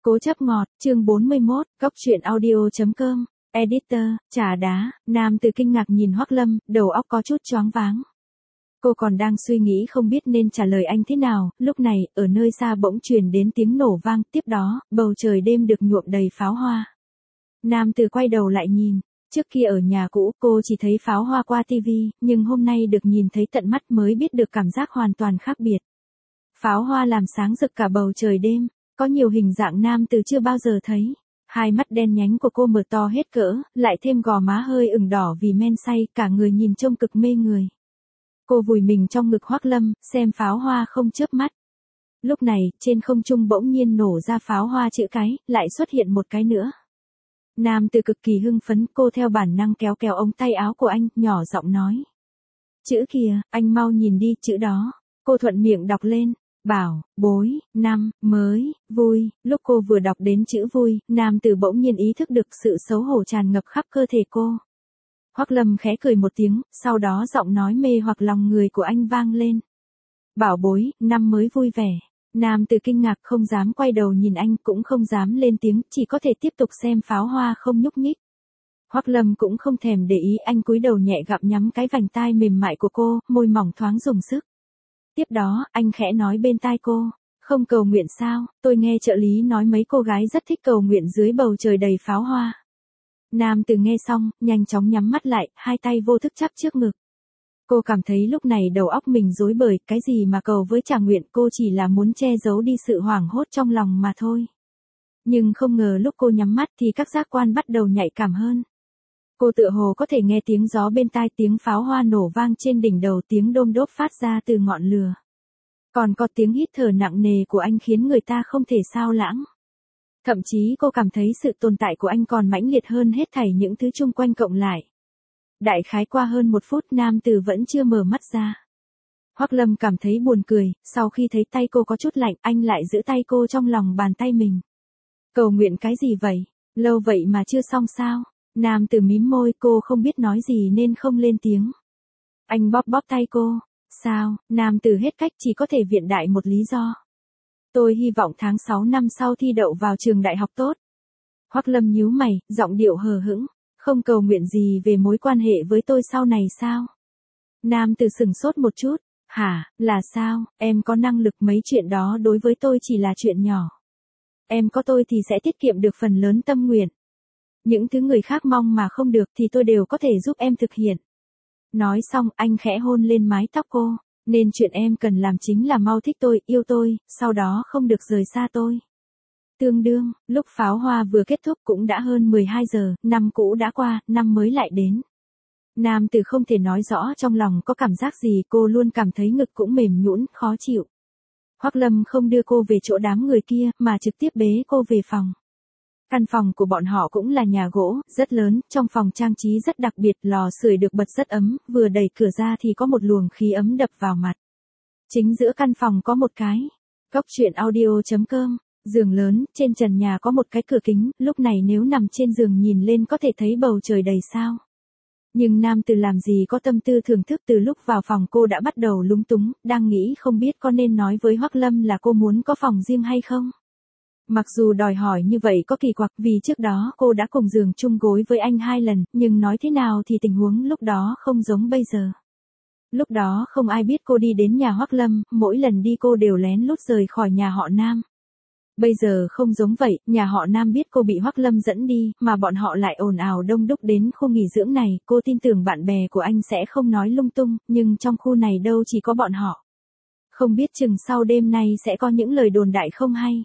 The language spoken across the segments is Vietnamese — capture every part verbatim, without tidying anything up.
Cố chấp ngọt, chương bốn mươi mốt, Cóc truyện audio chấm com, editor, trà đá, nam từ kinh ngạc nhìn Hoắc Lâm, đầu óc có chút choáng váng. Cô còn đang suy nghĩ không biết nên trả lời anh thế nào, lúc này, ở nơi xa bỗng truyền đến tiếng nổ vang, tiếp đó, bầu trời đêm được nhuộm đầy pháo hoa. Nam từ quay đầu lại nhìn, trước kia ở nhà cũ cô chỉ thấy pháo hoa qua tivi, nhưng hôm nay được nhìn thấy tận mắt mới biết được cảm giác hoàn toàn khác biệt. Pháo hoa làm sáng rực cả bầu trời đêm. Có nhiều hình dạng nam từ chưa bao giờ thấy. Hai mắt đen nhánh của cô mở to hết cỡ, lại thêm gò má hơi ửng đỏ vì men say, cả người nhìn trông cực mê người. Cô vùi mình trong ngực Hoắc Lâm, xem pháo hoa không chớp mắt. Lúc này, trên không trung bỗng nhiên nổ ra pháo hoa chữ cái, lại xuất hiện một cái nữa. Nam từ cực kỳ hưng phấn, cô theo bản năng kéo kéo ống tay áo của anh, nhỏ giọng nói. Chữ kìa, anh mau nhìn đi, chữ đó. Cô thuận miệng đọc lên. Bảo, bối, năm, mới, vui, lúc cô vừa đọc đến chữ vui, nam từ bỗng nhiên ý thức được sự xấu hổ tràn ngập khắp cơ thể cô. Hoắc Lâm khẽ cười một tiếng, sau đó giọng nói mê hoặc lòng người của anh vang lên. Bảo bối, năm mới vui vẻ. Nam từ kinh ngạc không dám quay đầu nhìn anh, cũng không dám lên tiếng, chỉ có thể tiếp tục xem pháo hoa không nhúc nhích. Hoắc Lâm cũng không thèm để ý, anh cúi đầu nhẹ gặm nhắm cái vành tai mềm mại của cô, môi mỏng thoáng dùng sức. Tiếp đó, anh khẽ nói bên tai cô, không cầu nguyện sao, tôi nghe trợ lý nói mấy cô gái rất thích cầu nguyện dưới bầu trời đầy pháo hoa. Nam từ nghe xong, nhanh chóng nhắm mắt lại, hai tay vô thức chắp trước ngực. Cô cảm thấy lúc này đầu óc mình rối bời, cái gì mà cầu với trả nguyện, cô chỉ là muốn che giấu đi sự hoảng hốt trong lòng mà thôi. Nhưng không ngờ lúc cô nhắm mắt thì các giác quan bắt đầu nhạy cảm hơn. Cô tựa hồ có thể nghe tiếng gió bên tai, tiếng pháo hoa nổ vang trên đỉnh đầu, tiếng đôm đốp phát ra từ ngọn lửa. Còn có tiếng hít thở nặng nề của anh khiến người ta không thể sao lãng. Thậm chí cô cảm thấy sự tồn tại của anh còn mãnh liệt hơn hết thảy những thứ chung quanh cộng lại. Đại khái qua hơn một phút nam từ vẫn chưa mở mắt ra. Hoắc Lâm cảm thấy buồn cười, sau khi thấy tay cô có chút lạnh, anh lại giữ tay cô trong lòng bàn tay mình. Cầu nguyện cái gì vậy? Lâu vậy mà chưa xong sao? Nam từ mím môi, cô không biết nói gì nên không lên tiếng. Anh bóp bóp tay cô. Sao? Nam từ hết cách, chỉ có thể viện đại một lý do. Tôi hy vọng tháng sáu năm sau thi đậu vào trường đại học tốt. Hoắc Lâm nhíu mày, giọng điệu hờ hững. Không cầu nguyện gì về mối quan hệ với tôi sau này sao? Nam từ sửng sốt một chút. Hả, là sao? Em có năng lực, mấy chuyện đó đối với tôi chỉ là chuyện nhỏ. Em có tôi thì sẽ tiết kiệm được phần lớn tâm nguyện. Những thứ người khác mong mà không được thì tôi đều có thể giúp em thực hiện. Nói xong, anh khẽ hôn lên mái tóc cô. Nên chuyện em cần làm chính là mau thích tôi, yêu tôi, sau đó không được rời xa tôi. Tương đương, lúc pháo hoa vừa kết thúc cũng đã hơn mười hai giờ, năm cũ đã qua, năm mới lại đến. Nam từ không thể nói rõ trong lòng có cảm giác gì, cô luôn cảm thấy ngực cũng mềm nhũn, khó chịu. Hoắc Lâm không đưa cô về chỗ đám người kia, mà trực tiếp bế cô về phòng. Căn phòng của bọn họ cũng là nhà gỗ, rất lớn, trong phòng trang trí rất đặc biệt, lò sưởi được bật rất ấm, vừa đẩy cửa ra thì có một luồng khí ấm đập vào mặt. Chính giữa căn phòng có một cái, Cóc truyện audio chấm com, giường lớn, trên trần nhà có một cái cửa kính, lúc này nếu nằm trên giường nhìn lên có thể thấy bầu trời đầy sao. Nhưng nam từ làm gì có tâm tư thưởng thức, từ lúc vào phòng cô đã bắt đầu lúng túng, đang nghĩ không biết có nên nói với Hoắc Lâm là cô muốn có phòng riêng hay không. Mặc dù đòi hỏi như vậy có kỳ quặc, vì trước đó cô đã cùng giường chung gối với anh hai lần, nhưng nói thế nào thì tình huống lúc đó không giống bây giờ. Lúc đó không ai biết cô đi đến nhà Hoắc Lâm, mỗi lần đi cô đều lén lút rời khỏi nhà họ Nam. Bây giờ không giống vậy, nhà họ Nam biết cô bị Hoắc Lâm dẫn đi, mà bọn họ lại ồn ào đông đúc đến khu nghỉ dưỡng này, cô tin tưởng bạn bè của anh sẽ không nói lung tung, nhưng trong khu này đâu chỉ có bọn họ. Không biết chừng sau đêm nay sẽ có những lời đồn đại không hay.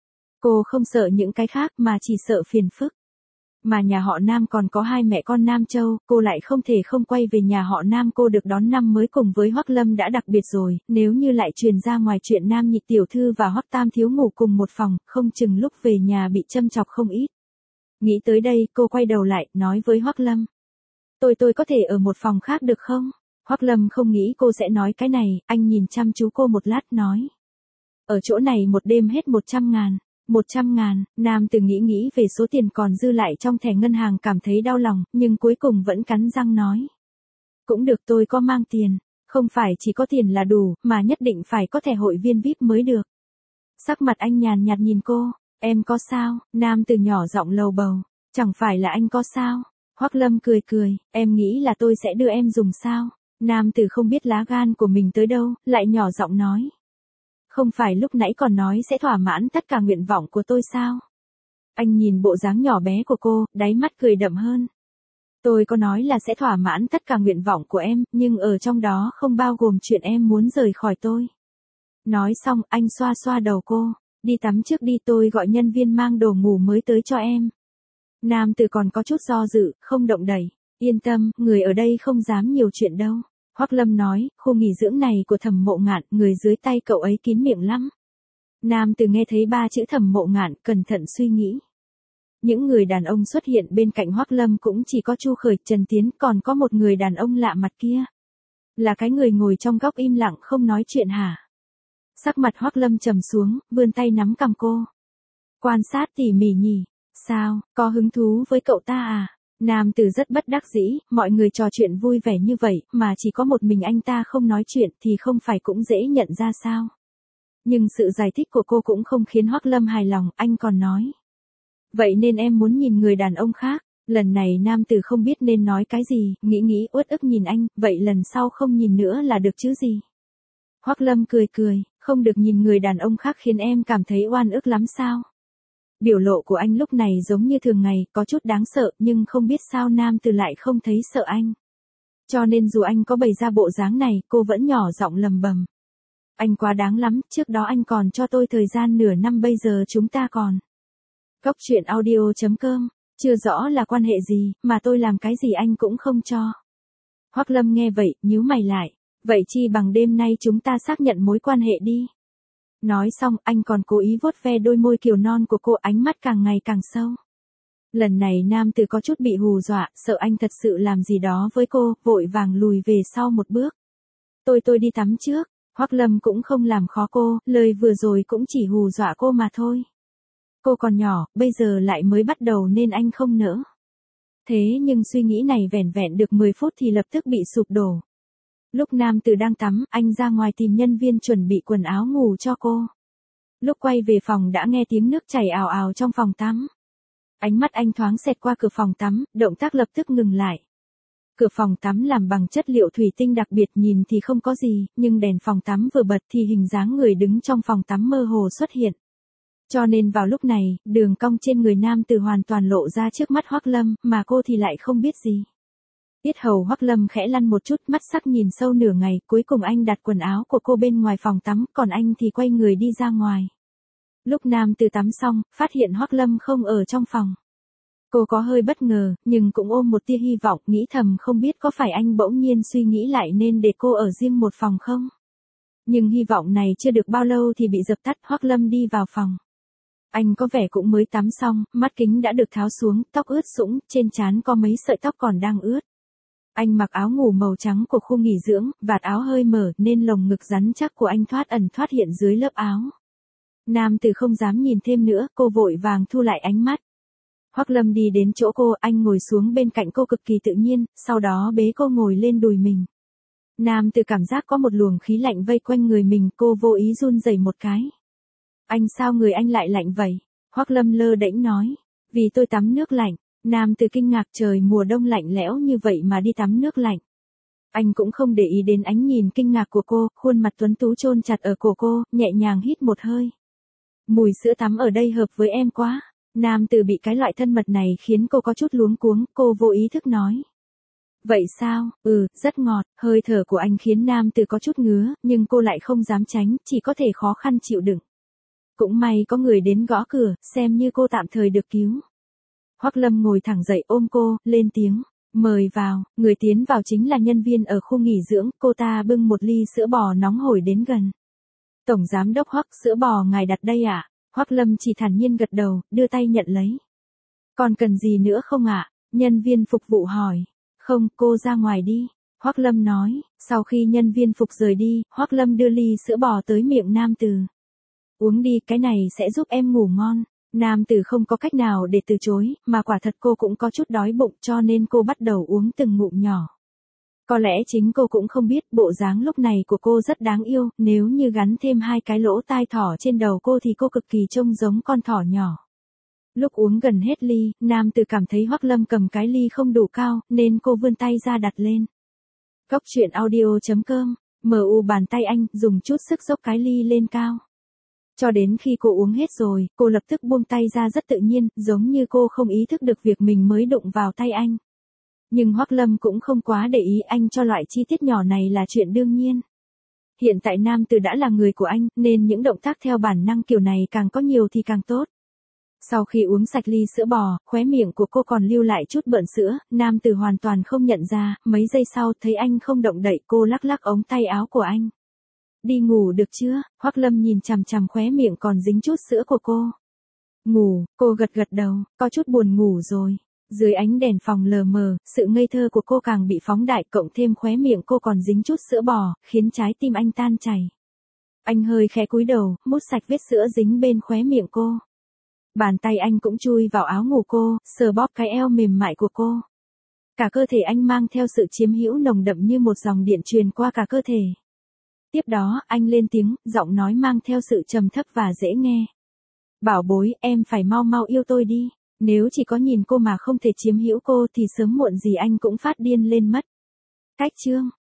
Cô không sợ những cái khác mà chỉ sợ phiền phức. Mà nhà họ Nam còn có hai mẹ con Nam Châu, cô lại không thể không quay về nhà họ Nam. Cô được đón năm mới cùng với Hoắc Lâm đã đặc biệt rồi, nếu như lại truyền ra ngoài chuyện Nam Nhị tiểu thư và Hoắc Tam thiếu ngủ cùng một phòng, không chừng lúc về nhà bị châm chọc không ít. Nghĩ tới đây, cô quay đầu lại, nói với Hoắc Lâm. Tôi tôi có thể ở một phòng khác được không? Hoắc Lâm không nghĩ cô sẽ nói cái này, anh nhìn chăm chú cô một lát nói. Ở chỗ này một đêm hết một trăm ngàn. Một trăm ngàn, Nam từ nghĩ nghĩ về số tiền còn dư lại trong thẻ ngân hàng cảm thấy đau lòng, nhưng cuối cùng vẫn cắn răng nói. Cũng được, tôi có mang tiền, không phải chỉ có tiền là đủ, mà nhất định phải có thẻ hội viên vi ai pi mới được. Sắc mặt anh nhàn nhạt nhìn cô, Em có sao? Nam từ nhỏ giọng lầu bầu. Chẳng phải là anh có sao? Hoắc Lâm cười cười, em nghĩ là tôi sẽ đưa em dùng sao? Nam từ không biết lá gan của mình tới đâu, lại nhỏ giọng nói. Không phải lúc nãy còn nói sẽ thỏa mãn tất cả nguyện vọng của tôi sao? Anh nhìn bộ dáng nhỏ bé của cô, đáy mắt cười đậm hơn. Tôi có nói là sẽ thỏa mãn tất cả nguyện vọng của em, nhưng ở trong đó không bao gồm chuyện em muốn rời khỏi tôi. Nói xong, anh xoa xoa đầu cô. Đi tắm trước đi, tôi gọi nhân viên mang đồ ngủ mới tới cho em. Nam từ còn có chút do dự, không động đậy. Yên tâm, người ở đây không dám nhiều chuyện đâu. Hoắc Lâm nói, khu nghỉ dưỡng này của Thẩm Mộ Ngạn, người dưới tay cậu ấy kín miệng lắm. Nam từ nghe thấy ba chữ Thẩm Mộ Ngạn, cẩn thận suy nghĩ. Những người đàn ông xuất hiện bên cạnh Hoắc Lâm cũng chỉ có Chu Khởi, Trần Tiến, còn có một người đàn ông lạ mặt kia. Là cái người ngồi trong góc im lặng không nói chuyện hả? Sắc mặt Hoắc Lâm trầm xuống, vươn tay nắm cằm cô. Quan sát tỉ mỉ nhỉ? Sao, có hứng thú với cậu ta à? Nam từ rất bất đắc dĩ, mọi người trò chuyện vui vẻ như vậy, mà chỉ có một mình anh ta không nói chuyện thì không phải cũng dễ nhận ra sao? Nhưng sự giải thích của cô cũng không khiến Hoắc Lâm hài lòng, anh còn nói. Vậy nên em muốn nhìn người đàn ông khác. Lần này nam từ không biết nên nói cái gì, nghĩ nghĩ uất ức nhìn anh, vậy lần sau không nhìn nữa là được chứ gì? Hoắc Lâm cười cười, không được nhìn người đàn ông khác khiến em cảm thấy oan ức lắm sao? Biểu lộ của anh lúc này giống như thường ngày, có chút đáng sợ, nhưng không biết sao nam từ lại không thấy sợ anh. Cho nên dù anh có bày ra bộ dáng này, cô vẫn nhỏ giọng lầm bầm. Anh quá đáng lắm, trước đó anh còn cho tôi thời gian nửa năm, bây giờ chúng ta còn. Góc truyện audio chấm com, chưa rõ là quan hệ gì, mà tôi làm cái gì anh cũng không cho. Hoắc Lâm nghe vậy, nhíu mày lại. Vậy chi bằng đêm nay chúng ta xác nhận mối quan hệ đi. Nói xong, anh còn cố ý vuốt ve đôi môi kiều non của cô, ánh mắt càng ngày càng sâu. Lần này nam từ có chút bị hù dọa, sợ anh thật sự làm gì đó với cô, vội vàng lùi về sau một bước. Tôi tôi đi tắm trước. Hoắc Lâm cũng không làm khó cô, lời vừa rồi cũng chỉ hù dọa cô mà thôi. Cô còn nhỏ, bây giờ lại mới bắt đầu nên anh không nỡ. Thế nhưng suy nghĩ này vẻn vẹn được mười phút thì lập tức bị sụp đổ. Lúc nam từ đang tắm, anh ra ngoài tìm nhân viên chuẩn bị quần áo ngủ cho cô. Lúc quay về phòng đã nghe tiếng nước chảy ào ào trong phòng tắm. Ánh mắt anh thoáng xẹt qua cửa phòng tắm, động tác lập tức ngừng lại. Cửa phòng tắm làm bằng chất liệu thủy tinh đặc biệt, nhìn thì không có gì, nhưng đèn phòng tắm vừa bật thì hình dáng người đứng trong phòng tắm mơ hồ xuất hiện. Cho nên vào lúc này, đường cong trên người nam từ hoàn toàn lộ ra trước mắt Hoắc Lâm, mà cô thì lại không biết gì. Yết hầu Hoắc Lâm khẽ lăn một chút, mắt sắc nhìn sâu nửa ngày, cuối cùng anh đặt quần áo của cô bên ngoài phòng tắm, còn anh thì quay người đi ra ngoài. Lúc nam từ tắm xong, phát hiện Hoắc Lâm không ở trong phòng. Cô có hơi bất ngờ, nhưng cũng ôm một tia hy vọng, nghĩ thầm không biết có phải anh bỗng nhiên suy nghĩ lại nên để cô ở riêng một phòng không? Nhưng hy vọng này chưa được bao lâu thì bị dập tắt, Hoắc Lâm đi vào phòng. Anh có vẻ cũng mới tắm xong, mắt kính đã được tháo xuống, tóc ướt sũng, trên trán có mấy sợi tóc còn đang ướt. Anh mặc áo ngủ màu trắng của khu nghỉ dưỡng, vạt áo hơi mở nên lồng ngực rắn chắc của anh thoát ẩn thoát hiện dưới lớp áo. Nam từ không dám nhìn thêm nữa, cô vội vàng thu lại ánh mắt. Hoắc Lâm đi đến chỗ cô, anh ngồi xuống bên cạnh cô cực kỳ tự nhiên, sau đó bế cô ngồi lên đùi mình. Nam từ cảm giác có một luồng khí lạnh vây quanh người mình, cô vô ý run rẩy một cái. Anh sao người anh lại lạnh vậy? Hoắc Lâm lơ đễnh nói. Vì tôi tắm nước lạnh. Nam từ kinh ngạc, trời mùa đông lạnh lẽo như vậy mà đi tắm nước lạnh. Anh cũng không để ý đến ánh nhìn kinh ngạc của cô, khuôn mặt tuấn tú chôn chặt ở cổ cô, nhẹ nhàng hít một hơi. Mùi sữa tắm ở đây hợp với em quá. Nam từ bị cái loại thân mật này khiến cô có chút luống cuống, cô vô ý thức nói. Vậy sao, ừ, rất ngọt, hơi thở của anh khiến nam từ có chút ngứa, nhưng cô lại không dám tránh, chỉ có thể khó khăn chịu đựng. Cũng may có người đến gõ cửa, xem như cô tạm thời được cứu. Hoắc Lâm ngồi thẳng dậy ôm cô, lên tiếng, mời vào, người tiến vào chính là nhân viên ở khu nghỉ dưỡng, cô ta bưng một ly sữa bò nóng hổi đến gần. Tổng giám đốc Hoắc, sữa bò ngài đặt đây ạ? À? Hoắc Lâm chỉ thản nhiên gật đầu, đưa tay nhận lấy. Còn cần gì nữa không ạ? À? Nhân viên phục vụ hỏi. Không, cô ra ngoài đi. Hoắc Lâm nói, sau khi nhân viên phục rời đi, Hoắc Lâm đưa ly sữa bò tới miệng nam từ. Uống đi, cái này sẽ giúp em ngủ ngon. Nam tử không có cách nào để từ chối, mà quả thật cô cũng có chút đói bụng cho nên cô bắt đầu uống từng ngụm nhỏ. Có lẽ chính cô cũng không biết bộ dáng lúc này của cô rất đáng yêu, nếu như gắn thêm hai cái lỗ tai thỏ trên đầu cô thì cô cực kỳ trông giống con thỏ nhỏ. Lúc uống gần hết ly, nam tử cảm thấy Hoắc Lâm cầm cái ly không đủ cao, nên cô vươn tay ra đặt lên. Cốc truyện audio chấm com, mờ u bàn tay anh, dùng chút sức dốc cái ly lên cao. Cho đến khi cô uống hết rồi, cô lập tức buông tay ra rất tự nhiên, giống như cô không ý thức được việc mình mới đụng vào tay anh. Nhưng Hoắc Lâm cũng không quá để ý, anh cho loại chi tiết nhỏ này là chuyện đương nhiên. Hiện tại nam tử đã là người của anh, nên những động tác theo bản năng kiểu này càng có nhiều thì càng tốt. Sau khi uống sạch ly sữa bò, khóe miệng của cô còn lưu lại chút bợn sữa, nam tử hoàn toàn không nhận ra, mấy giây sau thấy anh không động đậy, cô lắc lắc ống tay áo của anh. Đi ngủ được chưa? Hoắc Lâm nhìn chằm chằm khóe miệng còn dính chút sữa của cô. Ngủ, cô gật gật đầu, có chút buồn ngủ rồi. Dưới ánh đèn phòng lờ mờ, sự ngây thơ của cô càng bị phóng đại, cộng thêm khóe miệng cô còn dính chút sữa bò, khiến trái tim anh tan chảy. Anh hơi khẽ cúi đầu, mút sạch vết sữa dính bên khóe miệng cô. Bàn tay anh cũng chui vào áo ngủ cô, sờ bóp cái eo mềm mại của cô. Cả cơ thể anh mang theo sự chiếm hữu nồng đậm như một dòng điện truyền qua cả cơ thể. Tiếp đó, anh lên tiếng, giọng nói mang theo sự trầm thấp và dễ nghe. Bảo bối, em phải mau mau yêu tôi đi. Nếu chỉ có nhìn cô mà không thể chiếm hữu cô thì sớm muộn gì anh cũng phát điên lên mất. Cách chương